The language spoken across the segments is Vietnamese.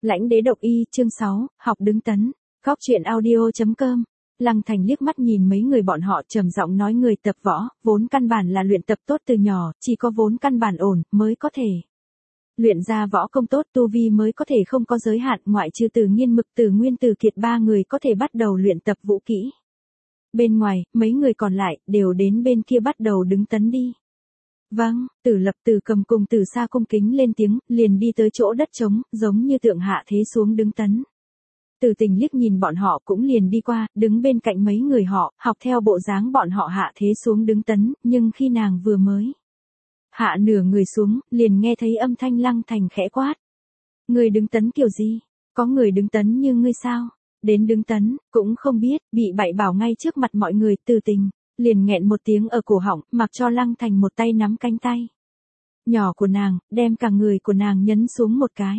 Lãnh đế độc y, chương 6, học đứng tấn. Góc truyện audio.com. Lăng Thành liếc mắt nhìn mấy người bọn họ trầm giọng nói người tập võ, vốn căn bản là luyện tập tốt từ nhỏ, chỉ có vốn căn bản ổn, mới có thể luyện ra võ công tốt, tu vi mới có thể không có giới hạn, ngoại trừ Từ Nghiên Mực, Từ Nguyên, Từ Kiệt ba người có thể bắt đầu luyện tập vũ kỹ. Bên ngoài, mấy người còn lại, đều đến bên kia bắt đầu đứng tấn đi. Vâng, Tử Lập, Từ Cầm cùng Từ Sa cung kính lên tiếng, liền đi tới chỗ đất trống, giống như tượng hạ thế xuống đứng tấn. Từ Tình liếc nhìn bọn họ cũng liền đi qua, đứng bên cạnh mấy người họ, học theo bộ dáng bọn họ hạ thế xuống đứng tấn, nhưng khi nàng vừa mới hạ nửa người xuống, liền nghe thấy âm thanh Lăng Thành khẽ quát. Người đứng tấn kiểu gì? Có người đứng tấn như ngươi sao? Đến đứng tấn, cũng không biết, bị bậy bảo ngay trước mặt mọi người. Từ Tình liền nghẹn một tiếng ở cổ họng, mặc cho Lăng Thành một tay nắm cánh tay nhỏ của nàng, đem cả người của nàng nhấn xuống một cái.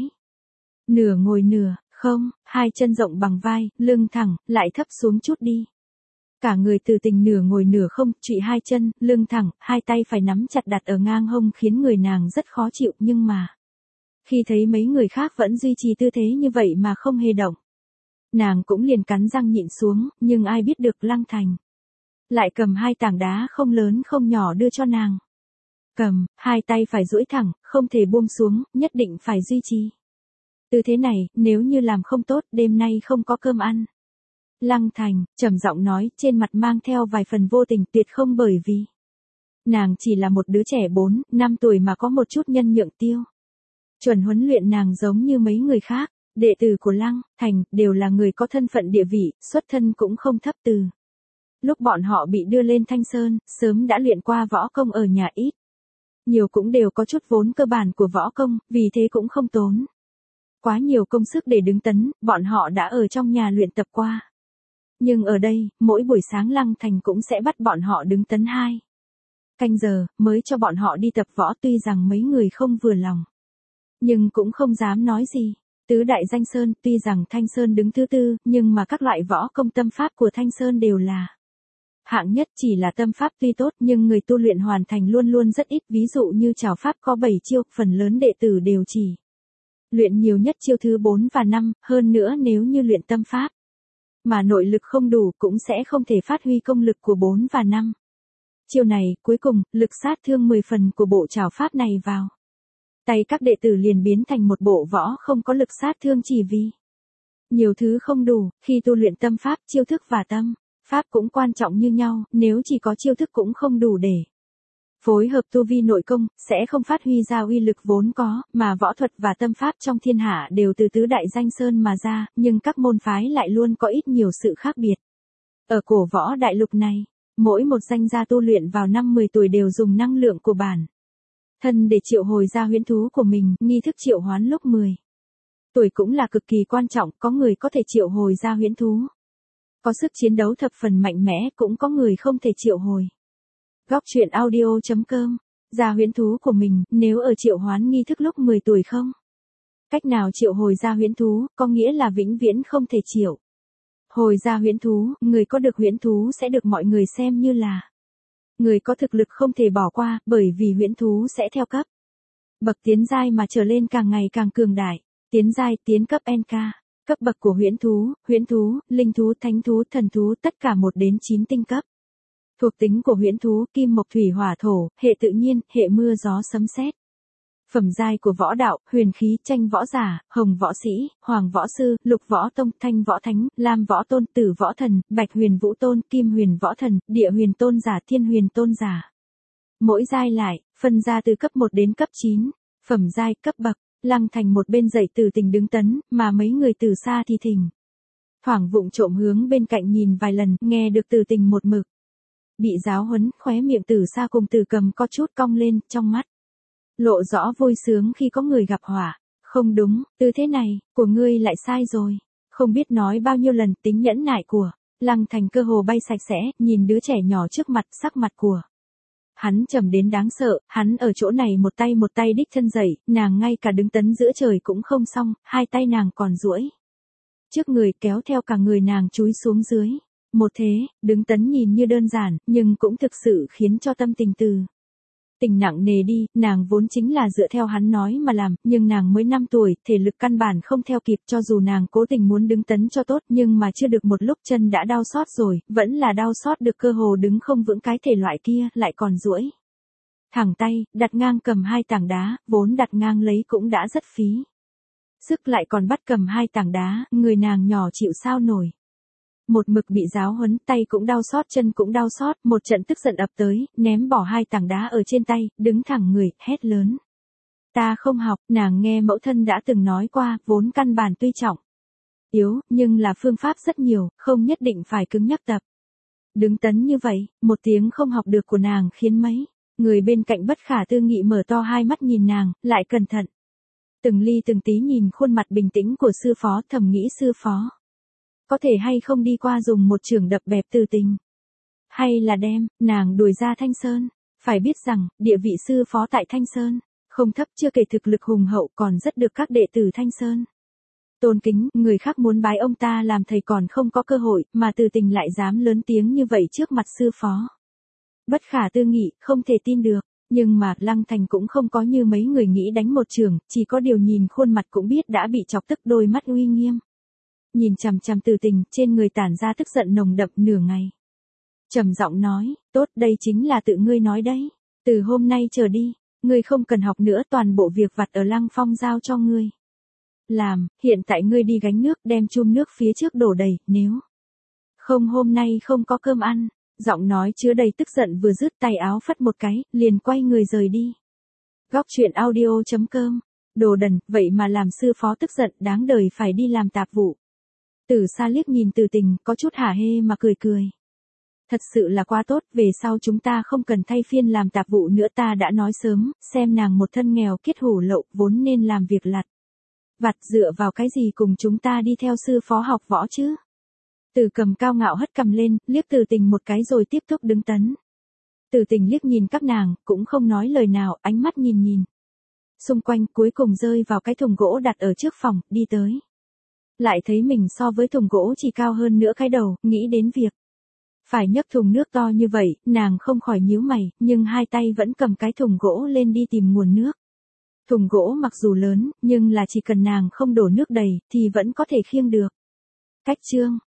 Nửa ngồi nửa, không, hai chân rộng bằng vai, lưng thẳng, lại thấp xuống chút đi. Cả người Từ Tình nửa ngồi nửa không, trụy hai chân, lưng thẳng, hai tay phải nắm chặt đặt ở ngang hông khiến người nàng rất khó chịu, nhưng mà khi thấy mấy người khác vẫn duy trì tư thế như vậy mà không hề động, nàng cũng liền cắn răng nhịn xuống, nhưng ai biết được Lăng Thành lại cầm hai tảng đá không lớn không nhỏ đưa cho nàng. Cầm, hai tay phải duỗi thẳng, không thể buông xuống, nhất định phải duy trì tư thế này, nếu như làm không tốt, đêm nay không có cơm ăn. Lăng Thành trầm giọng nói, trên mặt mang theo vài phần vô tình, tuyệt không bởi vì nàng chỉ là một đứa trẻ 4, 5 tuổi mà có một chút nhân nhượng tiêu chuẩn huấn luyện nàng giống như mấy người khác. Đệ tử của Lăng Thành đều là người có thân phận địa vị, xuất thân cũng không thấp. Từ lúc bọn họ bị đưa lên Thanh Sơn, sớm đã luyện qua võ công ở nhà, ít nhiều cũng đều có chút vốn cơ bản của võ công, vì thế cũng không tốn quá nhiều công sức để đứng tấn, bọn họ đã ở trong nhà luyện tập qua. Nhưng ở đây, mỗi buổi sáng Lăng Thành cũng sẽ bắt bọn họ đứng tấn 2 canh giờ, mới cho bọn họ đi tập võ. Tuy rằng mấy người không vừa lòng, nhưng cũng không dám nói gì. Tứ đại danh sơn, tuy rằng Thanh Sơn đứng thứ tư, nhưng mà các loại võ công tâm pháp của Thanh Sơn đều là hạng nhất. Chỉ là tâm pháp tuy tốt, nhưng người tu luyện hoàn thành luôn luôn rất ít. Ví dụ như trảo pháp có 7 chiêu, phần lớn đệ tử đều chỉ luyện nhiều nhất chiêu thứ 4 và 5, hơn nữa nếu như luyện tâm pháp mà nội lực không đủ, cũng sẽ không thể phát huy công lực của 4 và 5 chiêu này. Cuối cùng, lực sát thương 10 phần của bộ trảo pháp này vào tay các đệ tử liền biến thành một bộ võ không có lực sát thương, chỉ vì nhiều thứ không đủ. Khi tu luyện tâm pháp, chiêu thức và tâm pháp cũng quan trọng như nhau, nếu chỉ có chiêu thức cũng không đủ để phối hợp tu vi nội công, sẽ không phát huy ra uy lực vốn có, mà võ thuật và tâm pháp trong thiên hạ đều từ tứ đại danh sơn mà ra, nhưng các môn phái lại luôn có ít nhiều sự khác biệt. Ở cổ võ đại lục này, mỗi một danh gia tu luyện vào năm 10 tuổi đều dùng năng lượng của bản thân để triệu hồi ra huyễn thú của mình. Nghi thức triệu hoán lúc 10 tuổi cũng là cực kỳ quan trọng, có người có thể triệu hồi ra huyễn thú có sức chiến đấu thập phần mạnh mẽ, cũng có người không thể triệu hồi. Góc truyện audio.com. Ra huyễn thú của mình, nếu ở triệu hoán nghi thức lúc 10 tuổi không cách nào triệu hồi ra huyễn thú, có nghĩa là vĩnh viễn không thể triệu hồi ra huyễn thú. Người có được huyễn thú sẽ được mọi người xem như là người có thực lực không thể bỏ qua, bởi vì huyễn thú sẽ theo cấp bậc tiến giai mà trở lên, càng ngày càng cường đại. Tiến giai, tiến cấp NK. Cấp bậc của huyễn thú, linh thú, thánh thú, thần thú, tất cả 1 đến 9 tinh cấp. Thuộc tính của huyễn thú: kim mộc thủy hỏa thổ, hệ tự nhiên, hệ mưa gió sấm sét. Phẩm giai của võ đạo: huyền khí, tranh võ giả, hồng võ sĩ, hoàng võ sư, lục võ tông, thanh võ thánh, lam võ tôn, tử võ thần, bạch huyền vũ tôn, kim huyền võ thần, địa huyền tôn giả, thiên huyền tôn giả. Mỗi giai lại phân ra từ cấp 1 đến cấp 9. Phẩm giai, cấp bậc. Lăng Thành một bên dạy Từ Tình đứng tấn, mà mấy người từ xa thì thỉnh thoảng vụng trộm hướng bên cạnh nhìn vài lần, nghe được Từ Tình một mực bị giáo huấn, khóe miệng Từ Sa cùng Từ Cầm có chút cong lên, trong mắt lộ rõ vui sướng khi có người gặp họa. Không đúng, tư thế này của ngươi lại sai rồi. Không biết nói bao nhiêu lần, tính nhẫn nại của Lăng Thành cơ hồ bay sạch sẽ, nhìn đứa trẻ nhỏ trước mặt, sắc mặt của hắn trầm đến đáng sợ. Hắn ở chỗ này một tay đích chân dậy, nàng ngay cả đứng tấn giữa trời cũng không xong, hai tay nàng còn duỗi trước người, kéo theo cả người nàng chúi xuống dưới. Một thế, đứng tấn nhìn như đơn giản, nhưng cũng thực sự khiến cho tâm tình Từ Tình nặng nề đi, nàng vốn chính là dựa theo hắn nói mà làm, nhưng nàng mới 5 tuổi, thể lực căn bản không theo kịp, cho dù nàng cố tình muốn đứng tấn cho tốt nhưng mà chưa được một lúc chân đã đau xót rồi, vẫn là đau xót được cơ hồ đứng không vững cái thể loại kia, lại còn duỗi thẳng tay, đặt ngang cầm 2 tảng đá, vốn đặt ngang lấy cũng đã rất phí. Sức lại còn bắt cầm 2 tảng đá, người nàng nhỏ chịu sao nổi. Một mực bị giáo huấn, tay cũng đau xót, chân cũng đau xót, một trận tức giận ập tới, ném bỏ 2 tảng đá ở trên tay, đứng thẳng người, hét lớn. Ta không học, nàng nghe mẫu thân đã từng nói qua, vốn căn bản tuy trọng yếu, nhưng là phương pháp rất nhiều, không nhất định phải cứng nhắc tập. Đứng tấn như vậy, một tiếng không học được của nàng khiến mấy người bên cạnh bất khả tư nghị mở to hai mắt nhìn nàng, lại cẩn thận. Từng ly từng tí nhìn khuôn mặt bình tĩnh của sư phó, thầm nghĩ sư phó. Có thể hay không đi qua dùng một chưởng đập bẹp Từ Tình. Hay là đem, nàng đuổi ra Thanh Sơn. Phải biết rằng, địa vị sư phó tại Thanh Sơn, không thấp, chưa kể thực lực hùng hậu, còn rất được các đệ tử Thanh Sơn tôn kính, người khác muốn bái ông ta làm thầy còn không có cơ hội, mà Từ Tình lại dám lớn tiếng như vậy trước mặt sư phó. Bất khả tư nghị, không thể tin được. Nhưng mà, Lăng Thành cũng không có như mấy người nghĩ đánh một chưởng, chỉ có điều nhìn khuôn mặt cũng biết đã bị chọc tức, đôi mắt uy nghiêm. Nhìn chằm chằm Từ Tình, trên người tản ra tức giận nồng đậm nửa ngày. Trầm giọng nói, tốt, đây chính là tự ngươi nói đấy. Từ hôm nay trở đi, ngươi không cần học nữa, toàn bộ việc vặt ở Lăng Phong giao cho ngươi làm, hiện tại ngươi đi gánh nước, đem chum nước phía trước đổ đầy, nếu không hôm nay không có cơm ăn. Giọng nói chứa đầy tức giận vừa dứt, tay áo phất một cái, liền quay người rời đi. Góc truyện audio.com. Đồ đần, vậy mà làm sư phó tức giận, đáng đời phải đi làm tạp vụ. Từ xa liếc nhìn Từ Tình, có chút hả hê mà cười cười. Thật sự là quá tốt, về sau chúng ta không cần thay phiên làm tạp vụ nữa, ta đã nói sớm, xem nàng một thân nghèo kiết hủ lậu, vốn nên làm việc lặt vặt, dựa vào cái gì cùng chúng ta đi theo sư phó học võ chứ. Từ Cầm cao ngạo hất cầm lên, liếc Từ Tình một cái rồi tiếp tục đứng tấn. Từ Tình liếc nhìn các nàng, cũng không nói lời nào, ánh mắt nhìn nhìn xung quanh, cuối cùng rơi vào cái thùng gỗ đặt ở trước phòng, đi tới. Lại thấy mình so với thùng gỗ chỉ cao hơn nữa cái đầu, nghĩ đến việc phải nhấc thùng nước to như vậy, nàng không khỏi nhíu mày, nhưng hai tay vẫn cầm cái thùng gỗ lên đi tìm nguồn nước. Thùng gỗ mặc dù lớn, nhưng là chỉ cần nàng không đổ nước đầy, thì vẫn có thể khiêng được. Cách chương